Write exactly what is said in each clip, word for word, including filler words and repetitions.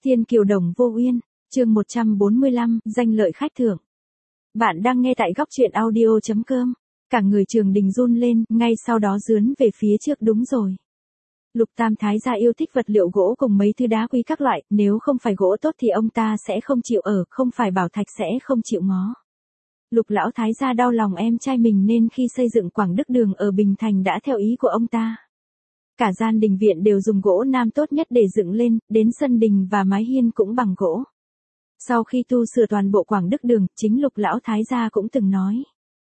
Thiên kiều đồng vô uyên, chương một trăm bốn mươi lăm, danh lợi khách thưởng. Bạn đang nghe tại góc truyện audio chấm com. Cả người Trường Đình run lên, ngay sau đó dướn về phía trước. Đúng rồi. Lục Tam Thái gia yêu thích vật liệu gỗ cùng mấy thứ đá quý các loại, nếu không phải gỗ tốt thì ông ta sẽ không chịu ở, không phải bảo thạch sẽ không chịu ngó. Lục lão thái gia đau lòng em trai mình nên khi xây dựng Quảng Đức Đường ở Bình Thành đã theo ý của ông ta. Cả gian đình viện đều dùng gỗ nam tốt nhất để dựng lên, đến sân đình và mái hiên cũng bằng gỗ. Sau khi tu sửa toàn bộ Quảng Đức Đường, chính Lục lão thái gia cũng từng nói.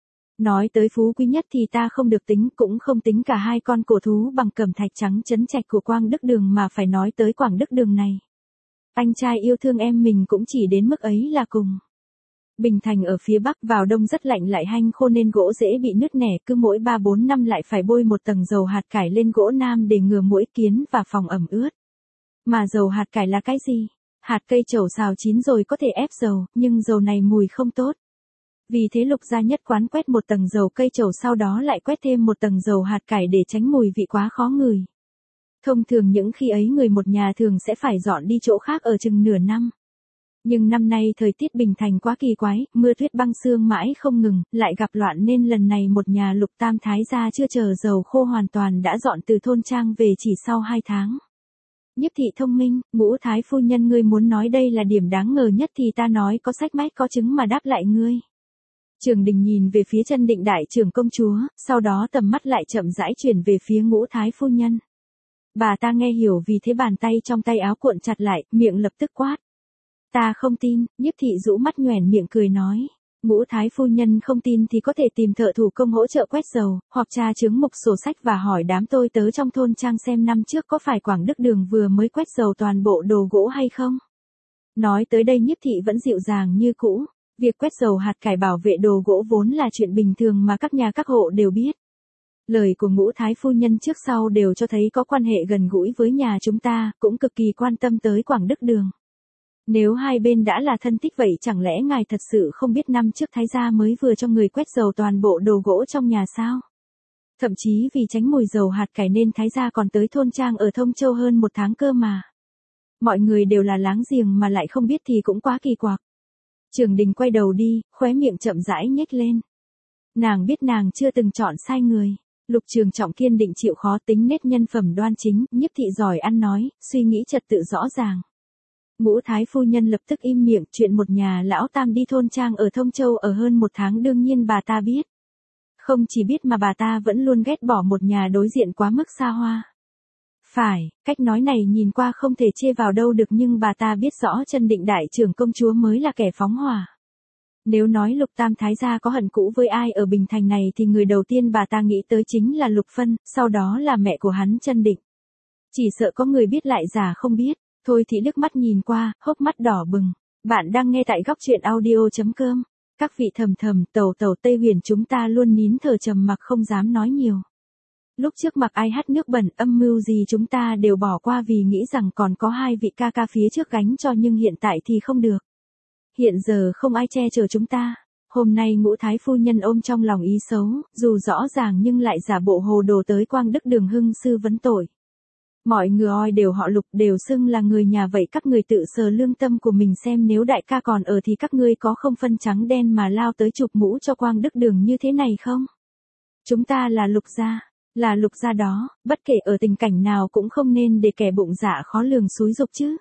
Nói tới phú quý nhất thì ta không được tính, cũng không tính cả hai con cổ thú bằng cẩm thạch trắng chấn trạch của Quảng Đức Đường mà phải nói tới Quảng Đức Đường này. Anh trai yêu thương em mình cũng chỉ đến mức ấy là cùng. Bình Thành ở phía bắc vào đông rất lạnh lại hanh khô nên gỗ dễ bị nứt nẻ, cứ mỗi ba bốn năm lại phải bôi một tầng dầu hạt cải lên gỗ nam để ngừa muỗi kiến và phòng ẩm ướt. Mà dầu hạt cải là cái gì? Hạt cây trầu xào chín rồi có thể ép dầu, nhưng dầu này mùi không tốt. Vì thế Lục gia nhất quán quét một tầng dầu cây trầu sau đó lại quét thêm một tầng dầu hạt cải để tránh mùi vị quá khó ngửi. Thông thường những khi ấy người một nhà thường sẽ phải dọn đi chỗ khác ở chừng nửa năm. Nhưng năm nay thời tiết Bình Thành quá kỳ quái, mưa tuyết băng sương mãi không ngừng, lại gặp loạn nên lần này một nhà Lục Tam Thái gia chưa chờ dầu khô hoàn toàn đã dọn từ thôn trang về chỉ sau hai tháng. Nhiếp thị thông minh, Ngũ thái phu nhân ngươi muốn nói đây là điểm đáng ngờ nhất thì ta nói có sách mách có chứng mà đáp lại ngươi. Trường Đình nhìn về phía Chân Định đại trưởng công chúa, sau đó tầm mắt lại chậm rãi chuyển về phía Ngũ thái phu nhân. Bà ta nghe hiểu vì thế bàn tay trong tay áo cuộn chặt lại, miệng lập tức quát. Ta không tin, Nhiếp thị rũ mắt nhoẻn miệng cười nói. Ngũ thái phu nhân không tin thì có thể tìm thợ thủ công hỗ trợ quét dầu, hoặc tra chứng mục sổ sách và hỏi đám tôi tớ trong thôn trang xem năm trước có phải Quảng Đức Đường vừa mới quét dầu toàn bộ đồ gỗ hay không. Nói tới đây Nhiếp thị vẫn dịu dàng như cũ, việc quét dầu hạt cải bảo vệ đồ gỗ vốn là chuyện bình thường mà các nhà các hộ đều biết. Lời của Ngũ thái phu nhân trước sau đều cho thấy có quan hệ gần gũi với nhà chúng ta, cũng cực kỳ quan tâm tới Quảng Đức Đường. Nếu hai bên đã là thân thích vậy chẳng lẽ ngài thật sự không biết năm trước Thái gia mới vừa cho người quét dầu toàn bộ đồ gỗ trong nhà sao? Thậm chí vì tránh mùi dầu hạt cải nên Thái gia còn tới thôn trang ở Thông Châu hơn một tháng cơ mà. Mọi người đều là láng giềng mà lại không biết thì cũng quá kỳ quặc. Trường Đình quay đầu đi, khóe miệng chậm rãi nhếch lên. Nàng biết nàng chưa từng chọn sai người. Lục Trường Trọng kiên định chịu khó, tính nết nhân phẩm đoan chính, Nhiếp thị giỏi ăn nói, suy nghĩ trật tự rõ ràng. Ngũ thái phu nhân lập tức im miệng, chuyện một nhà lão tam đi thôn trang ở Thông Châu ở hơn một tháng đương nhiên bà ta biết. Không chỉ biết mà bà ta vẫn luôn ghét bỏ một nhà đối diện quá mức xa hoa. Phải, cách nói này nhìn qua không thể chê vào đâu được nhưng bà ta biết rõ Chân Định đại trưởng công chúa mới là kẻ phóng hỏa. Nếu nói Lục Tam Thái gia có hận cũ với ai ở Bình Thành này thì người đầu tiên bà ta nghĩ tới chính là Lục Phân, sau đó là mẹ của hắn Chân Định. Chỉ sợ có người biết lại giả không biết. Thôi thì liếc mắt nhìn qua, hốc mắt đỏ bừng. Bạn đang nghe tại góc truyện audio chấm com. Các vị thầm thầm, tàu tàu Tây Huyền chúng ta luôn nín thở trầm mặc không dám nói nhiều. Lúc trước mặc ai hắt nước bẩn âm mưu gì chúng ta đều bỏ qua vì nghĩ rằng còn có hai vị ca ca phía trước gánh cho nhưng hiện tại thì không được. Hiện giờ không ai che chở chúng ta. Hôm nay Ngũ thái phu nhân ôm trong lòng ý xấu, dù rõ ràng nhưng lại giả bộ hồ đồ tới Quang Đức Đường hưng sư vấn tội. Mọi người oi đều họ Lục đều xưng là người nhà vậy các người tự sờ lương tâm của mình xem nếu đại ca còn ở thì các ngươi có không phân trắng đen mà lao tới chụp mũ cho Quang Đức Đường như thế này không? Chúng ta là Lục gia, là Lục gia đó, bất kể ở tình cảnh nào cũng không nên để kẻ bụng dạ khó lường xúi giục chứ.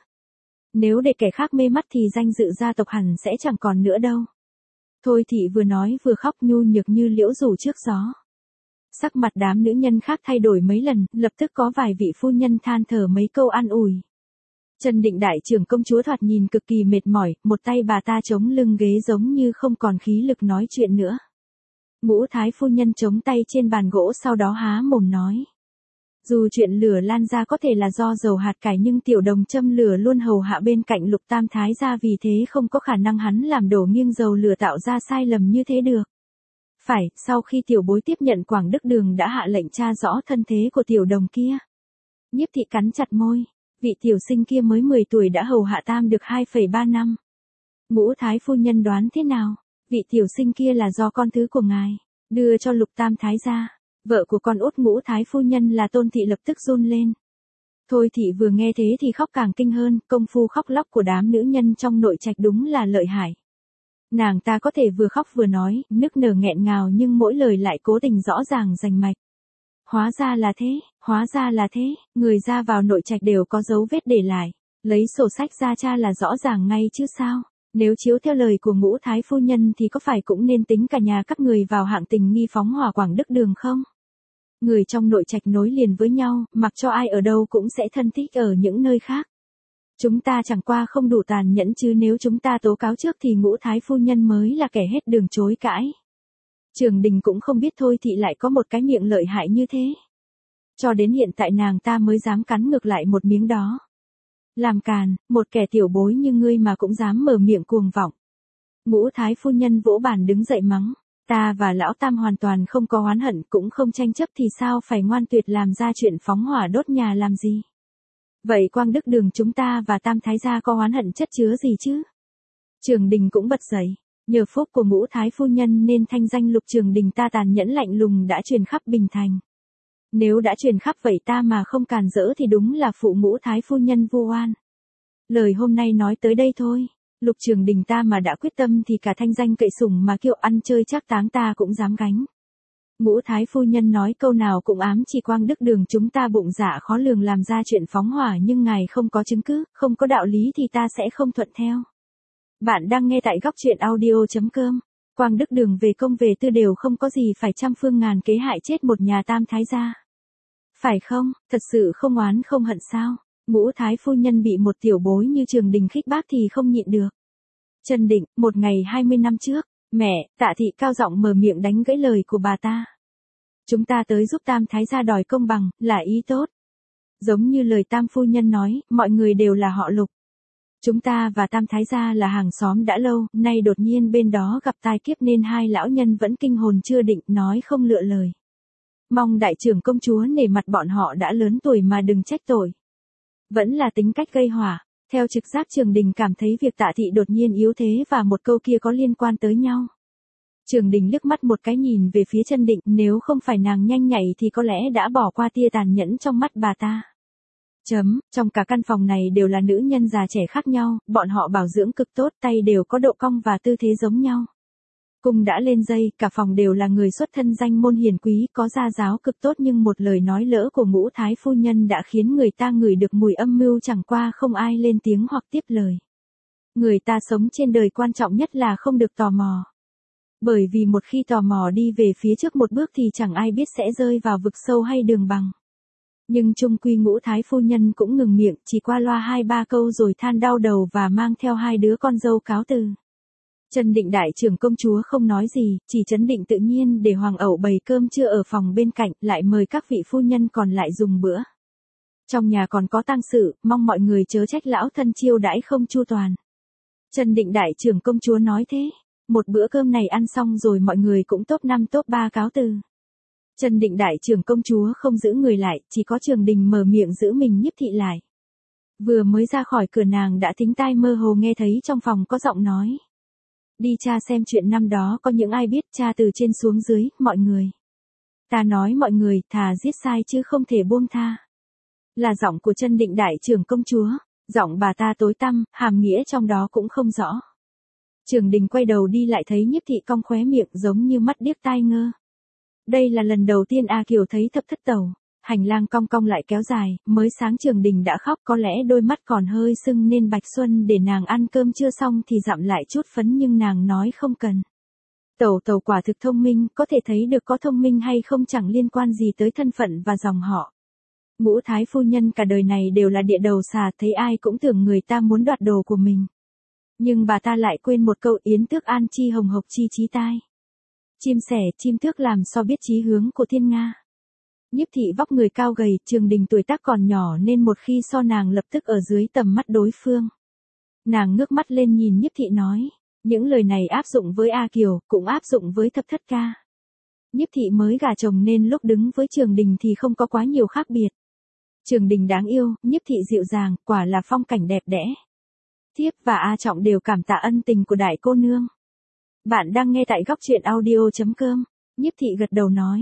Nếu để kẻ khác mê mắt thì danh dự gia tộc hẳn sẽ chẳng còn nữa đâu. Thôi thị vừa nói vừa khóc nhu nhược như liễu rủ trước gió. Sắc mặt đám nữ nhân khác thay đổi mấy lần, lập tức có vài vị phu nhân than thở mấy câu an ủi. Chân Định đại trưởng công chúa thoạt nhìn cực kỳ mệt mỏi, một tay bà ta chống lưng ghế giống như không còn khí lực nói chuyện nữa. Ngũ thái phu nhân chống tay trên bàn gỗ sau đó há mồm nói. Dù chuyện lửa lan ra có thể là do dầu hạt cải nhưng tiểu đồng châm lửa luôn hầu hạ bên cạnh Lục Tam Thái gia vì thế không có khả năng hắn làm đổ nghiêng dầu lửa tạo ra sai lầm như thế được. Phải, sau khi tiểu bối tiếp nhận Quảng Đức Đường đã hạ lệnh tra rõ thân thế của tiểu đồng kia. Nhiếp thị cắn chặt môi, vị tiểu sinh kia mới mười tuổi đã hầu hạ tam được hai phẩy ba năm. Ngũ thái phu nhân đoán thế nào? Vị tiểu sinh kia là do con thứ của ngài đưa cho Lục Tam Thái gia. Vợ của con út Ngũ thái phu nhân là Tôn thị lập tức run lên. Thôi Thị vừa nghe thế thì khóc càng kinh hơn, công phu khóc lóc của đám nữ nhân trong nội trạch đúng là lợi hại. Nàng ta có thể vừa khóc vừa nói, nức nở nghẹn ngào nhưng mỗi lời lại cố tình rõ ràng rành mạch. Hóa ra là thế, hóa ra là thế, người ra vào nội trạch đều có dấu vết để lại. Lấy sổ sách ra tra là rõ ràng ngay chứ sao. Nếu chiếu theo lời của Ngũ Thái phu nhân thì có phải cũng nên tính cả nhà các người vào hạng tình nghi phóng hỏa Quảng Đức Đường không? Người trong nội trạch nối liền với nhau, mặc cho ai ở đâu cũng sẽ thân thích ở những nơi khác. Chúng ta chẳng qua không đủ tàn nhẫn chứ nếu chúng ta tố cáo trước thì Ngũ Thái phu nhân mới là kẻ hết đường chối cãi. Trường Đình cũng không biết Thôi Thị lại có một cái miệng lợi hại như thế. Cho đến hiện tại nàng ta mới dám cắn ngược lại một miếng đó. Làm càn, một kẻ tiểu bối như ngươi mà cũng dám mở miệng cuồng vọng. Ngũ Thái phu nhân vỗ bàn đứng dậy mắng. Ta và lão Tam hoàn toàn không có oán hận cũng không tranh chấp thì sao phải ngoan tuyệt làm ra chuyện phóng hỏa đốt nhà làm gì. Vậy Quang Đức Đường chúng ta và Tam Thái gia có oán hận chất chứa gì chứ? Trường Đình cũng bật dậy. Nhờ phúc của Ngũ Thái phu nhân nên thanh danh Lục Trường Đình ta tàn nhẫn lạnh lùng đã truyền khắp Bình Thành. Nếu đã truyền khắp vậy ta mà không càn rỡ thì đúng là phụ Ngũ Thái phu nhân vu oan. Lời hôm nay nói tới đây thôi. Lục Trường Đình ta mà đã quyết tâm thì cả thanh danh cậy sủng mà kiệu ăn chơi chắc táng ta cũng dám gánh. Ngũ Thái phu nhân nói câu nào cũng ám chỉ Quang Đức Đường chúng ta bụng dạ khó lường làm ra chuyện phóng hỏa nhưng ngài không có chứng cứ, không có đạo lý thì ta sẽ không thuận theo. Bạn đang nghe tại góc truyện audio chấm com. Quang Đức Đường về công về tư đều không có gì phải trăm phương ngàn kế hại chết một nhà Tam Thái gia. Phải không, thật sự không oán không hận sao? Ngũ Thái phu nhân bị một tiểu bối như Trường Đình khích bác thì không nhịn được. Trần Định, một ngày hai mươi năm trước, mẹ, Tạ Thị cao giọng mở miệng đánh gãy lời của bà ta. Chúng ta tới giúp Tam Thái gia đòi công bằng, là ý tốt. Giống như lời Tam phu nhân nói, mọi người đều là họ Lục. Chúng ta và Tam Thái gia là hàng xóm đã lâu, nay đột nhiên bên đó gặp tai kiếp nên hai lão nhân vẫn kinh hồn chưa định, nói không lựa lời. Mong đại trưởng công chúa nể mặt bọn họ đã lớn tuổi mà đừng trách tội. Vẫn là tính cách gây hỏa. Theo trực giác Trường Đình cảm thấy việc Tạ Thị đột nhiên yếu thế và một câu kia có liên quan tới nhau. Trường Đình liếc mắt một cái nhìn về phía Trân Định, nếu không phải nàng nhanh nhạy thì có lẽ đã bỏ qua tia tàn nhẫn trong mắt bà ta. Chấm, trong cả căn phòng này đều là nữ nhân già trẻ khác nhau, bọn họ bảo dưỡng cực tốt, tay đều có độ cong và tư thế giống nhau. Cung đã lên dây, cả phòng đều là người xuất thân danh môn hiền quý, có gia giáo cực tốt nhưng một lời nói lỡ của Ngũ Thái phu nhân đã khiến người ta ngửi được mùi âm mưu chẳng qua không ai lên tiếng hoặc tiếp lời. Người ta sống trên đời quan trọng nhất là không được tò mò. Bởi vì một khi tò mò đi về phía trước một bước thì chẳng ai biết sẽ rơi vào vực sâu hay đường bằng. Nhưng chung quy Ngũ Thái phu nhân cũng ngừng miệng, chỉ qua loa hai ba câu rồi than đau đầu và mang theo hai đứa con dâu cáo từ. Trần Định đại trưởng công chúa không nói gì, chỉ chấn định tự nhiên để hoàng ẩu bày cơm trưa ở phòng bên cạnh, lại mời các vị phu nhân còn lại dùng bữa. Trong nhà còn có tang sự, mong mọi người chớ trách lão thân chiêu đãi không chu toàn. Trần Định đại trưởng công chúa nói thế. Một bữa cơm này ăn xong rồi mọi người cũng top năm top ba cáo từ. Trần Định đại trưởng công chúa không giữ người lại, chỉ có Trường Đình mở miệng giữ mình Nhiếp Thị lại. Vừa mới ra khỏi cửa nàng đã thính tai mơ hồ nghe thấy trong phòng có giọng nói. Đi tra xem chuyện năm đó có những ai biết, tra từ trên xuống dưới, mọi người. Ta nói mọi người, thà giết sai chứ không thể buông tha. Là giọng của Trần Định đại trưởng công chúa, giọng bà ta tối tăm, hàm nghĩa trong đó cũng không rõ. Trường Đình quay đầu đi lại thấy Nhiếp Thị cong khóe miệng giống như mắt điếc tai ngơ. Đây là lần đầu tiên A Kiều thấy thập thất tẩu, hành lang cong cong lại kéo dài, mới sáng Trường Đình đã khóc, có lẽ đôi mắt còn hơi sưng nên Bạch Xuân để nàng ăn cơm chưa xong thì dặm lại chút phấn nhưng nàng nói không cần. Tẩu tẩu quả thực thông minh, có thể thấy được có thông minh hay không chẳng liên quan gì tới thân phận và dòng họ. Ngũ Thái phu nhân cả đời này đều là địa đầu xà, thấy ai cũng tưởng người ta muốn đoạt đồ của mình. Nhưng bà ta lại quên một câu yến tước an chi hồng hộc chi chí tai. Chim sẻ, chim tước làm so biết chí hướng của thiên nga. Nhiếp Thị vóc người cao gầy, Trường Đình tuổi tác còn nhỏ nên một khi so nàng lập tức ở dưới tầm mắt đối phương. Nàng ngước mắt lên nhìn Nhiếp Thị nói, những lời này áp dụng với A Kiều, cũng áp dụng với thập thất ca. Nhiếp Thị mới gả chồng nên lúc đứng với Trường Đình thì không có quá nhiều khác biệt. Trường Đình đáng yêu, Nhiếp Thị dịu dàng, quả là phong cảnh đẹp đẽ. Thiếp và A Trọng đều cảm tạ ân tình của đại cô nương. Bạn đang nghe tại góc truyện audio chấm com. Nhiếp Thị gật đầu nói,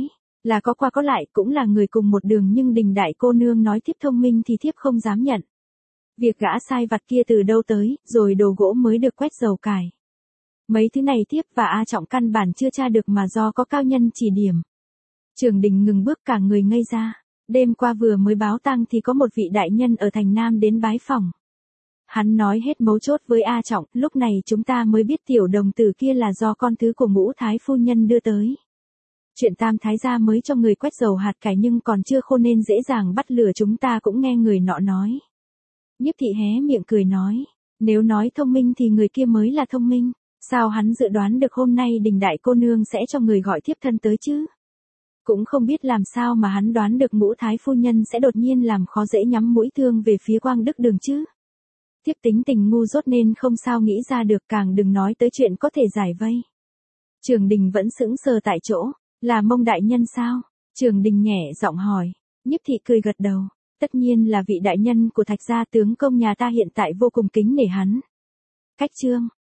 Là có qua có lại, cũng là người cùng một đường, nhưng Đình đại cô nương nói thiếp thông minh thì thiếp không dám nhận. Việc gã sai vặt kia từ đâu tới, rồi đồ gỗ mới được quét dầu cải. Mấy thứ này thiếp và A Trọng căn bản chưa tra được mà do có cao nhân chỉ điểm. Trường Đình ngừng bước, cả người ngây ra. Đêm qua vừa mới báo tang thì có một vị đại nhân ở thành Nam đến bái phỏng. Hắn nói hết mấu chốt với A Trọng, lúc này chúng ta mới biết tiểu đồng tử kia là do con thứ của Ngũ Thái phu nhân đưa tới. Chuyện Tam thái gia mới cho người quét dầu hạt cải nhưng còn chưa khô nên dễ dàng bắt lửa, chúng ta cũng nghe người nọ nói. Nhiếp thị hé miệng cười nói, nếu nói thông minh thì người kia mới là thông minh, sao hắn dự đoán được hôm nay Đình đại cô nương sẽ cho người gọi thiếp thân tới chứ? Cũng không biết làm sao mà hắn đoán được Ngũ Thái phu nhân sẽ đột nhiên làm khó dễ nhắm mũi thương về phía Quang Đức Đường chứ. Thiếp tính tình ngu dốt nên không sao nghĩ ra được, càng đừng nói tới chuyện có thể giải vây. Trường Đình vẫn sững sờ tại chỗ, là Mông đại nhân sao? Trường Đình nhẹ giọng hỏi. Nhiếp thị cười gật đầu, tất nhiên là vị đại nhân của Thạch gia, tướng công nhà ta hiện tại vô cùng kính nể hắn. Cách chương